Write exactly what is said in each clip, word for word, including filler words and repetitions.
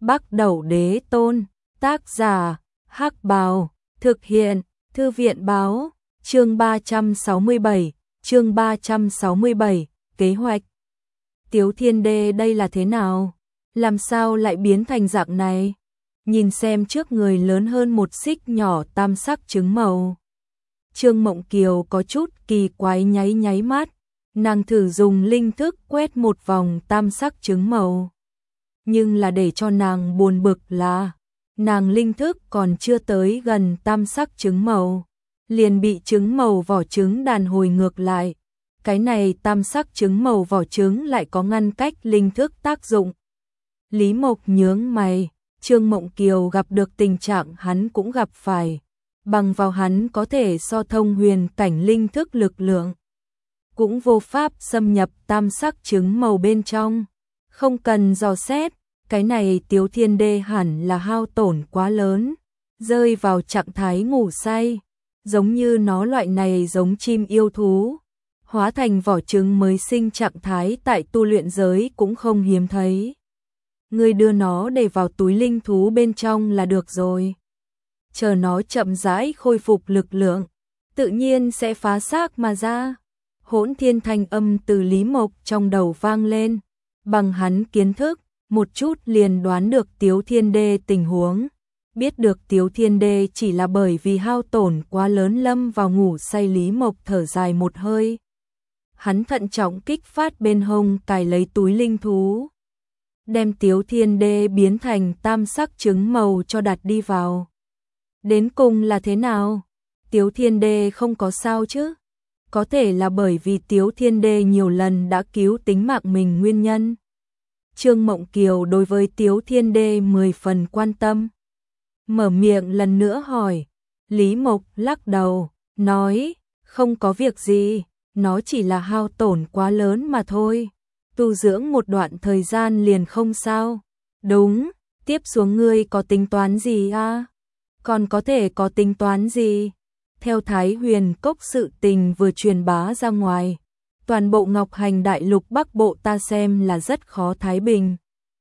Bắc Đẩu Đế Tôn, tác giả, Hắc Bào, thực hiện, Thư viện báo, chương ba trăm sáu mươi bảy, chương ba trăm sáu mươi bảy, kế hoạch. Tiếu Thiên Đê đây là thế nào? Làm sao lại biến thành dạng này? Nhìn xem trước người lớn hơn một xích nhỏ tam sắc trứng màu. Trương Mộng Kiều có chút kỳ quái nháy nháy mắt, nàng thử dùng linh thức quét một vòng tam sắc trứng màu. Nhưng là để cho nàng buồn bực là, nàng linh thức còn chưa tới gần tam sắc trứng màu, liền bị trứng màu vỏ trứng đàn hồi ngược lại. Cái này tam sắc trứng màu vỏ trứng lại có ngăn cách linh thức tác dụng. Lý Mộc nhướng mày, Trương Mộng Kiều gặp được tình trạng hắn cũng gặp phải, bằng vào hắn có thể so thông huyền cảnh linh thức lực lượng, cũng vô pháp xâm nhập tam sắc trứng màu bên trong, không cần dò xét, cái này Tiếu Thiên Đê hẳn là hao tổn quá lớn, rơi vào trạng thái ngủ say, giống như nó loại này giống chim yêu thú, hóa thành vỏ trứng mới sinh trạng thái tại tu luyện giới cũng không hiếm thấy. Ngươi đưa nó để vào túi linh thú bên trong là được rồi. Chờ nó chậm rãi khôi phục lực lượng, tự nhiên sẽ phá xác mà ra. Hỗn thiên thanh âm từ Lý Mộc trong đầu vang lên, bằng hắn kiến thức, một chút liền đoán được Tiếu Thiên Đê tình huống. Biết được Tiếu Thiên Đê chỉ là bởi vì hao tổn quá lớn lâm vào ngủ say. Lý Mộc thở dài một hơi. Hắn thận trọng kích phát bên hông cài lấy túi linh thú, đem Tiếu Thiên Đê biến thành tam sắc trứng màu cho đặt đi vào. Đến cùng là thế nào? Tiếu Thiên Đê không có sao chứ? Có thể là bởi vì Tiếu Thiên Đê nhiều lần đã cứu tính mạng mình nguyên nhân. Trương Mộng Kiều đối với Tiếu Thiên Đê mười phần quan tâm. Mở miệng lần nữa hỏi. Lý Mộc lắc đầu, nói, không có việc gì, nó chỉ là hao tổn quá lớn mà thôi. Tu dưỡng một đoạn thời gian liền không sao. Đúng, tiếp xuống ngươi có tính toán gì à? Còn có thể có tính toán gì? Theo Thái Huyền Cốc sự tình vừa truyền bá ra ngoài, toàn bộ Ngọc Hành Đại Lục Bắc Bộ ta xem là rất khó thái bình.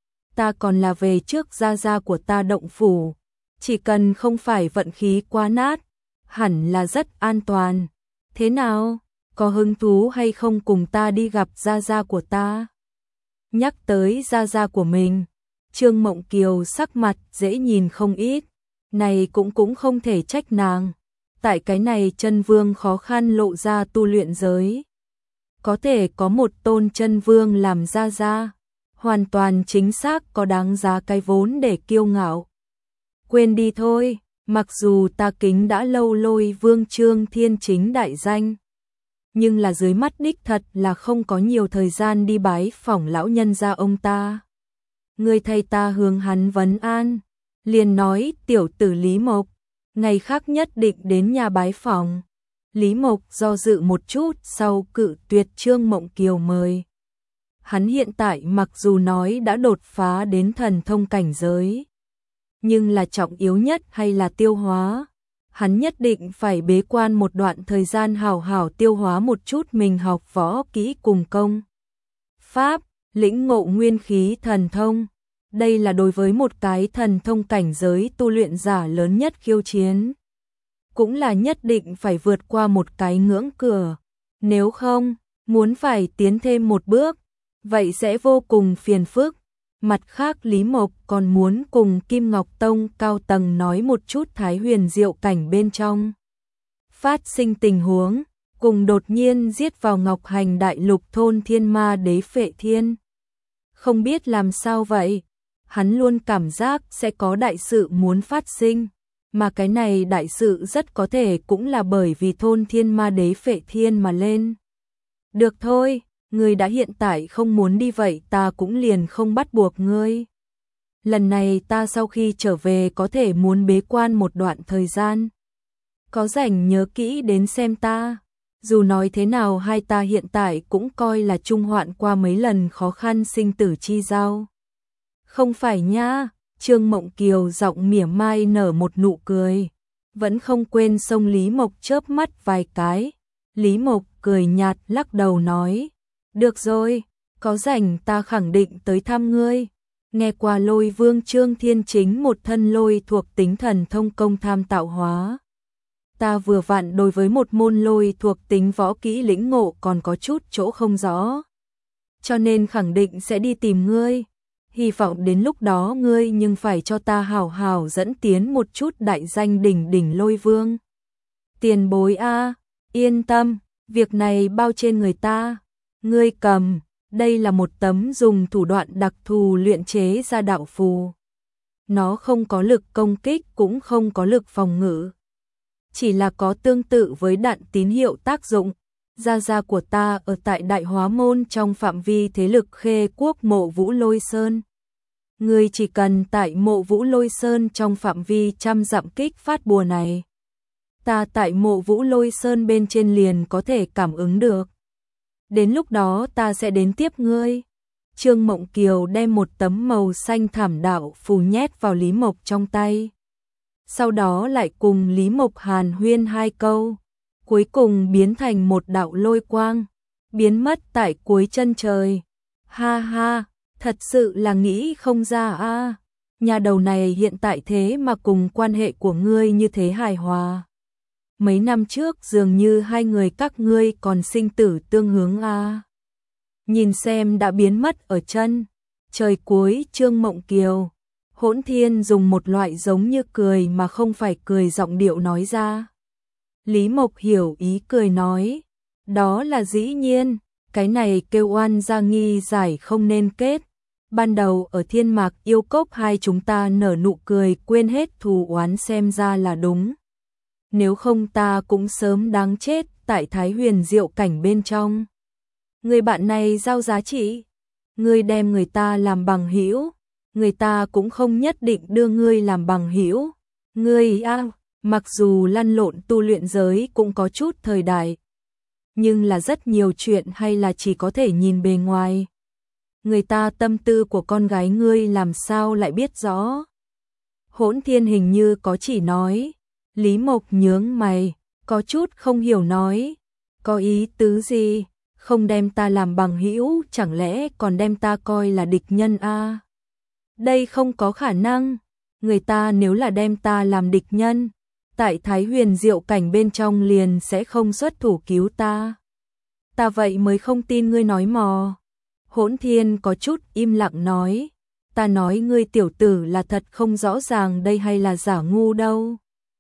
Ta còn là về trước gia gia của ta động phủ, chỉ cần không phải vận khí quá nát, hẳn là rất an toàn. Thế nào? Có hứng thú hay không cùng ta đi gặp gia gia của ta? Nhắc tới gia gia của mình, Trương Mộng Kiều sắc mặt dễ nhìn không ít, này cũng cũng không thể trách nàng. Tại cái này chân vương khó khăn lộ ra tu luyện giới, có thể có một tôn chân vương làm gia gia, hoàn toàn chính xác có đáng giá cái vốn để kiêu ngạo. Quên đi thôi, mặc dù ta kính đã lâu Lôi Vương Trương Thiên Chính đại danh, nhưng là dưới mắt đích thật là không có nhiều thời gian đi bái phỏng lão nhân gia ông ta. Người thầy ta hướng hắn vấn an, liền nói tiểu tử Lý Mộc, ngày khác nhất định đến nhà bái phỏng. Lý Mộc do dự một chút sau cự tuyệt Trương Mộng Kiều mời. Hắn hiện tại mặc dù nói đã đột phá đến thần thông cảnh giới, nhưng là trọng yếu nhất hay là tiêu hóa. Hắn nhất định phải bế quan một đoạn thời gian hảo hảo tiêu hóa một chút mình học võ kỹ cùng công pháp, lĩnh ngộ nguyên khí thần thông. Đây là đối với một cái thần thông cảnh giới tu luyện giả lớn nhất khiêu chiến. Cũng là nhất định phải vượt qua một cái ngưỡng cửa. Nếu không, muốn phải tiến thêm một bước, vậy sẽ vô cùng phiền phức. Mặt khác Lý Mộc còn muốn cùng Kim Ngọc Tông cao tầng nói một chút Thái Huyền Diệu cảnh bên trong phát sinh tình huống, cùng đột nhiên giết vào Ngọc Hành Đại Lục thôn Thiên Ma Đế Phệ Thiên. Không biết làm sao vậy, hắn luôn cảm giác sẽ có đại sự muốn phát sinh, mà cái này đại sự rất có thể cũng là bởi vì thôn Thiên Ma Đế Phệ Thiên mà lên. Được thôi, ngươi đã hiện tại không muốn đi vậy ta cũng liền không bắt buộc ngươi. Lần này ta sau khi trở về có thể muốn bế quan một đoạn thời gian. Có rảnh nhớ kỹ đến xem ta. Dù nói thế nào hai ta hiện tại cũng coi là chung hoạn qua mấy lần khó khăn sinh tử chi giao. Không phải nha, Trương Mộng Kiều giọng mỉa mai nở một nụ cười. Vẫn không quên xông Lý Mộc chớp mắt vài cái. Lý Mộc cười nhạt lắc đầu nói. Được rồi, có rảnh ta khẳng định tới thăm ngươi. Nghe qua Lôi Vương Trương Thiên chính một thân lôi thuộc tính thần thông công tham tạo hóa. Ta vừa vặn đối với một môn lôi thuộc tính võ kỹ lĩnh ngộ còn có chút chỗ không rõ. Cho nên khẳng định sẽ đi tìm ngươi. Hy vọng đến lúc đó ngươi nhưng phải cho ta hảo hảo dẫn tiến một chút đại danh đỉnh đỉnh Lôi Vương. Tiền bối a, yên tâm, việc này bao trên người ta. Ngươi cầm, đây là một tấm dùng thủ đoạn đặc thù luyện chế ra đạo phù. Nó không có lực công kích cũng không có lực phòng ngự. Chỉ là có tương tự với đạn tín hiệu tác dụng. Gia gia của ta ở tại Đại Hóa Môn trong phạm vi thế lực Khê Quốc Mộ Vũ Lôi Sơn. Ngươi chỉ cần tại Mộ Vũ Lôi Sơn trong phạm vi trăm dặm kích phát bùa này. Ta tại Mộ Vũ Lôi Sơn bên trên liền có thể cảm ứng được. Đến lúc đó ta sẽ đến tiếp ngươi. Trương Mộng Kiều đem một tấm màu xanh thảm đạo phù nhét vào Lý Mộc trong tay. Sau đó lại cùng Lý Mộc hàn huyên hai câu. Cuối cùng biến thành một đạo lôi quang. Biến mất tại cuối chân trời. Ha ha, thật sự là nghĩ không ra a. À. Nhà đầu này hiện tại thế mà cùng quan hệ của ngươi như thế hài hòa. Mấy năm trước dường như hai người các ngươi còn sinh tử tương hướng a. À. Nhìn xem đã biến mất ở chân trời cuối Trương Mộng Kiều. Hỗn Thiên dùng một loại giống như cười mà không phải cười giọng điệu nói ra. Lý Mộc hiểu ý cười nói, đó là dĩ nhiên, cái này kêu oan gia nghi giải không nên kết. Ban đầu ở Thiên Mạc Yêu Cốc hai chúng ta nở nụ cười quên hết thù oán xem ra là đúng. Nếu không ta cũng sớm đáng chết tại Thái Huyền Diệu Cảnh bên trong. Người bạn này giao giá trị, ngươi đem người ta làm bằng hữu, người ta cũng không nhất định đưa ngươi làm bằng hữu. Ngươi a, à, mặc dù lăn lộn tu luyện giới cũng có chút thời đại, nhưng là rất nhiều chuyện hay là chỉ có thể nhìn bề ngoài. Người ta tâm tư của con gái ngươi làm sao lại biết rõ. Hỗn Thiên hình như có chỉ nói. Lý Mộc nhướng mày, có chút không hiểu nói, có ý tứ gì, không đem ta làm bằng hữu, chẳng lẽ còn đem ta coi là địch nhân a? À? Đây không có khả năng, người ta nếu là đem ta làm địch nhân, tại Thái Huyền Diệu Cảnh bên trong liền sẽ không xuất thủ cứu ta. Ta vậy mới không tin ngươi nói mò. Hỗn Thiên có chút im lặng nói, ta nói ngươi tiểu tử là thật không rõ ràng đây hay là giả ngu đâu.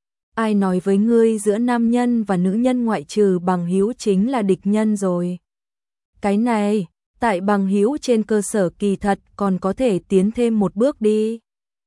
Ai nói với ngươi giữa nam nhân và nữ nhân ngoại trừ bằng hữu chính là địch nhân rồi. Cái này, tại bằng hữu trên cơ sở kỳ thật còn có thể tiến thêm một bước đi.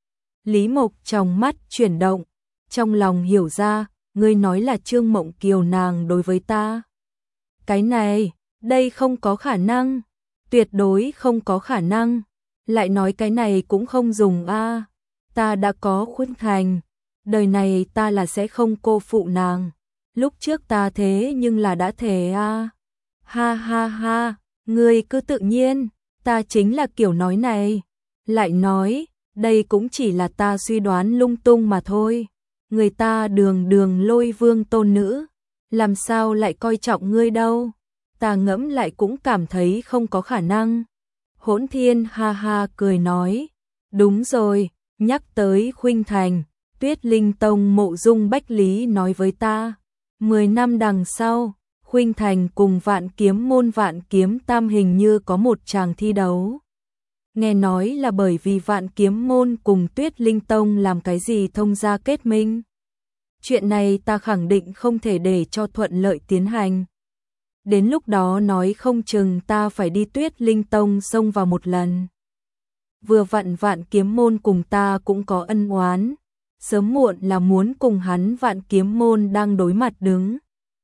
Lý Mộc trong mắt chuyển động, trong lòng hiểu ra, ngươi nói là Trương Mộng Kiều nàng đối với ta. Cái này, đây không có khả năng, tuyệt đối không có khả năng. Lại nói cái này cũng không dùng a, à. Ta đã có Khuynh Thành. Đời này ta là sẽ không cô phụ nàng. Lúc trước ta thế nhưng là đã thề a. À. Ha ha ha, ngươi cứ tự nhiên, ta chính là kiểu nói này. Lại nói, đây cũng chỉ là ta suy đoán lung tung mà thôi. Người ta đường đường Lôi Vương tôn nữ, làm sao lại coi trọng ngươi đâu. Ta ngẫm lại cũng cảm thấy không có khả năng. Hỗn Thiên ha ha cười nói, đúng rồi, nhắc tới Khuynh Thành. Tuyết Linh Tông Mộ Dung Bách Lý nói với ta, mười năm đằng sau, Khuynh Thành cùng Vạn Kiếm Môn Vạn Kiếm Tam hình như có một tràng thi đấu. Nghe nói là bởi vì Vạn Kiếm Môn cùng Tuyết Linh Tông làm cái gì thông gia kết minh. Chuyện này ta khẳng định không thể để cho thuận lợi tiến hành. Đến lúc đó nói không chừng ta phải đi Tuyết Linh Tông xông vào một lần. Vừa vặn Vạn Kiếm Môn cùng ta cũng có ân oán. Sớm muộn là muốn cùng hắn Vạn Kiếm Môn đang đối mặt đứng.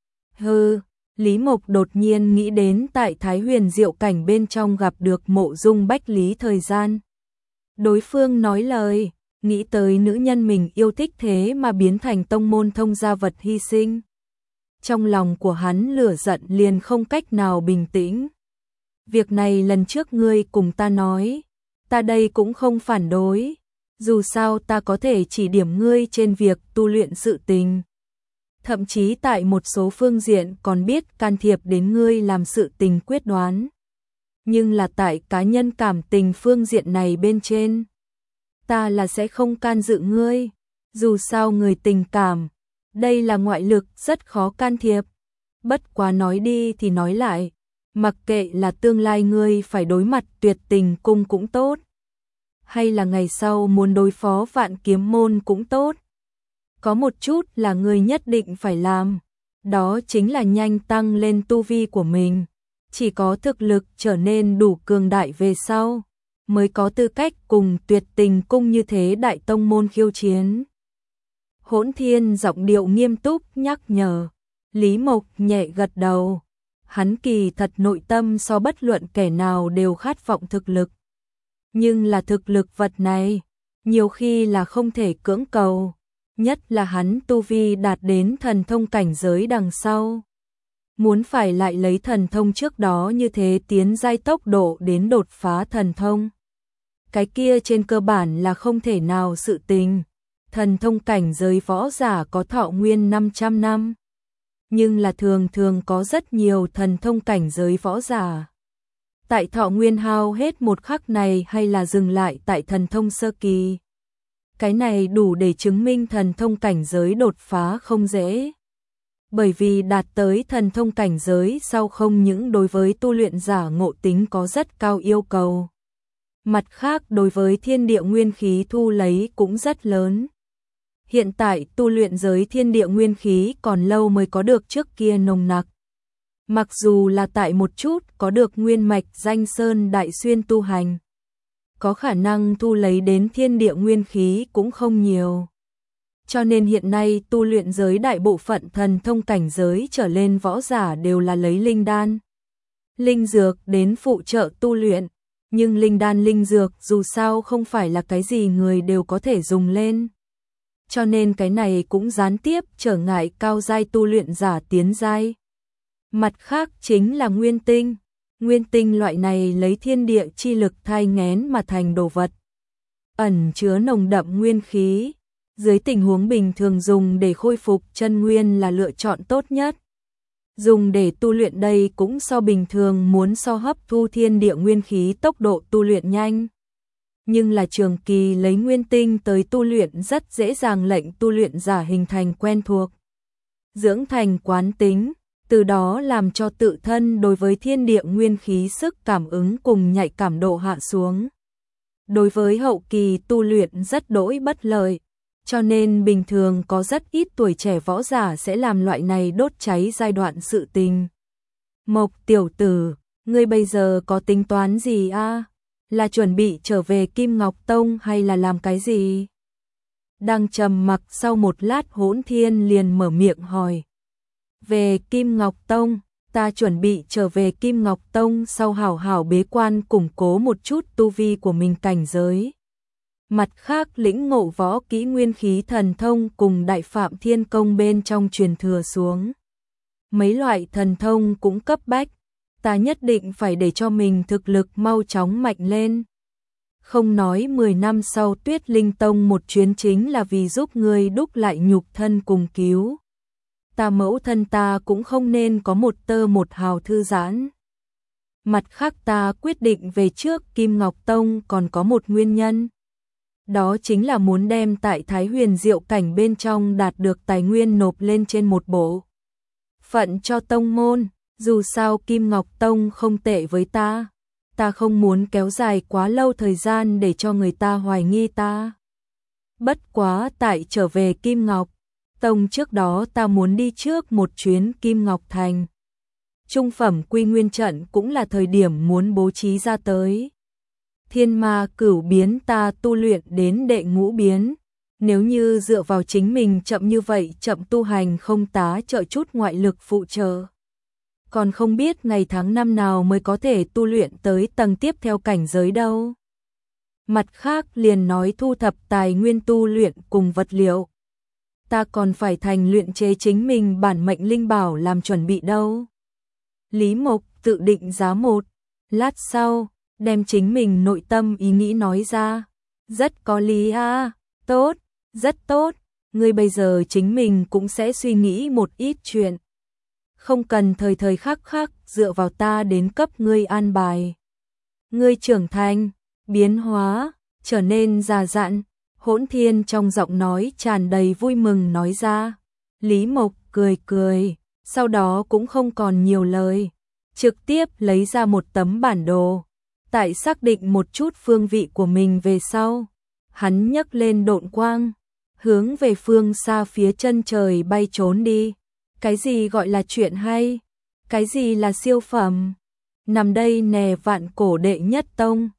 Hừ, Lý Mộc đột nhiên nghĩ đến tại Thái Huyền Diệu Cảnh bên trong gặp được Mộ Dung Bách Lý thời gian. Đối phương nói lời, nghĩ tới nữ nhân mình yêu thích thế mà biến thành tông môn thông gia vật hy sinh. Trong lòng của hắn lửa giận liền không cách nào bình tĩnh. Việc này lần trước ngươi cùng ta nói, ta đây cũng không phản đối. Dù sao ta có thể chỉ điểm ngươi trên việc tu luyện sự tình. Thậm chí tại một số phương diện còn biết can thiệp đến ngươi làm sự tình quyết đoán. nhưng là tại cá nhân cảm tình phương diện này bên trên. Ta là sẽ không can dự ngươi, dù sao người tình cảm, đây là ngoại lực rất khó can thiệp. Bất quá nói đi thì nói lại, mặc kệ là tương lai ngươi phải đối mặt tuyệt tình cung cũng tốt, hay là ngày sau muốn đối phó vạn kiếm môn cũng tốt. Có một chút là ngươi nhất định phải làm, đó chính là nhanh tăng lên tu vi của mình. Chỉ có thực lực trở nên đủ cường đại về sau, mới có tư cách cùng tuyệt tình cung như thế đại tông môn khiêu chiến. Hỗn Thiên giọng điệu nghiêm túc nhắc nhở. Lý Mộc nhẹ gật đầu. Hắn kỳ thật nội tâm so bất luận kẻ nào đều khát vọng thực lực. Nhưng là thực lực vật này, nhiều khi là không thể cưỡng cầu. Nhất là hắn tu vi đạt đến thần thông cảnh giới đằng sau. Muốn phải lại lấy thần thông trước đó như thế tiến giai tốc độ đến đột phá thần thông. Cái kia trên cơ bản là không thể nào sự tình. Thần thông cảnh giới võ giả có thọ nguyên năm trăm năm. Nhưng là thường thường có rất nhiều thần thông cảnh giới võ giả. Tại thọ nguyên hao hết một khắc này hay là dừng lại tại thần thông sơ kỳ. Cái này đủ để chứng minh thần thông cảnh giới đột phá không dễ. Bởi vì đạt tới thần thông cảnh giới sau không những đối với tu luyện giả ngộ tính có rất cao yêu cầu. Mặt khác đối với thiên địa nguyên khí thu lấy cũng rất lớn. Hiện tại tu luyện giới thiên địa nguyên khí còn lâu mới có được trước kia nồng nặc. Mặc dù là tại một chút có được nguyên mạch danh sơn đại xuyên tu hành, có khả năng thu lấy đến thiên địa nguyên khí cũng không nhiều. Cho nên hiện nay tu luyện giới đại bộ phận thần thông cảnh giới trở lên võ giả đều là lấy linh đan, linh dược đến phụ trợ tu luyện. Nhưng linh đan linh dược dù sao không phải là cái gì người đều có thể dùng lên. Cho nên cái này cũng gián tiếp trở ngại cao giai tu luyện giả tiến giai. Mặt khác chính là nguyên tinh. Nguyên tinh loại này lấy thiên địa chi lực thai nghén mà thành đồ vật, ẩn chứa nồng đậm nguyên khí. Dưới tình huống bình thường dùng để khôi phục chân nguyên là lựa chọn tốt nhất. Dùng để tu luyện đây cũng so bình thường muốn so hấp thu thiên địa nguyên khí tốc độ tu luyện nhanh. Nhưng là trường kỳ lấy nguyên tinh tới tu luyện rất dễ dàng lệnh tu luyện giả hình thành quen thuộc, dưỡng thành quán tính, từ đó làm cho tự thân đối với thiên địa nguyên khí sức cảm ứng cùng nhạy cảm độ hạ xuống. Đối với hậu kỳ tu luyện rất đỗi bất lợi. Cho nên bình thường có rất ít tuổi trẻ võ giả sẽ làm loại này đốt cháy giai đoạn sự tình. Mộc tiểu tử, ngươi bây giờ có tính toán gì a? Là chuẩn bị trở về Kim Ngọc Tông hay là làm cái gì? Đang trầm mặc sau một lát Hỗn Thiên liền mở miệng hỏi. Về Kim Ngọc Tông, ta chuẩn bị trở về Kim Ngọc Tông sau hảo hảo bế quan củng cố một chút tu vi của mình cảnh giới. Mặt khác lĩnh ngộ võ kỹ nguyên khí thần thông cùng đại phạm thiên công bên trong truyền thừa xuống. Mấy loại thần thông cũng cấp bách, ta nhất định phải để cho mình thực lực mau chóng mạnh lên. Không nói mười năm sau Tuyết Linh Tông một chuyến chính là vì giúp ngươi đúc lại nhục thân cùng cứu. Ta mẫu thân ta cũng không nên có một tơ một hào thư giãn. Mặt khác ta quyết định về trước Kim Ngọc Tông còn có một nguyên nhân. Đó chính là muốn đem tại Thái Huyền Diệu cảnh bên trong đạt được tài nguyên nộp lên trên một bộ phận cho tông môn. Dù sao Kim Ngọc Tông không tệ với ta, ta không muốn kéo dài quá lâu thời gian để cho người ta hoài nghi ta. Bất quá tại trở về Kim Ngọc Tông trước đó ta muốn đi trước một chuyến Kim Ngọc Thành. Trung phẩm quy nguyên trận cũng là thời điểm muốn bố trí ra tới. Thiên ma cửu biến ta tu luyện đến đệ ngũ biến. Nếu như dựa vào chính mình chậm như vậy chậm tu hành không tá trợ chút ngoại lực phụ trợ. Còn không biết ngày tháng năm nào mới có thể tu luyện tới tầng tiếp theo cảnh giới đâu. Mặt khác liền nói thu thập tài nguyên tu luyện cùng vật liệu. Ta còn phải thành luyện chế chính mình bản mệnh linh bảo làm chuẩn bị đâu. Lý Mộc tự định giá một lát sau, đem chính mình nội tâm ý nghĩ nói ra. Rất có lý a, tốt, rất tốt, ngươi bây giờ chính mình cũng sẽ suy nghĩ một ít chuyện. Không cần thời thời khắc khắc dựa vào ta đến cấp ngươi an bài. Ngươi trưởng thành, biến hóa, trở nên già dặn. Hỗn Thiên trong giọng nói tràn đầy vui mừng nói ra. Lý Mộc cười cười, sau đó cũng không còn nhiều lời, trực tiếp lấy ra một tấm bản đồ. Tại xác định một chút phương vị của mình về sau, hắn nhấc lên độn quang, hướng về phương xa phía chân trời bay trốn đi. Cái gì gọi là chuyện hay? Cái gì là siêu phẩm? Nằm đây nè vạn cổ đệ nhất tông.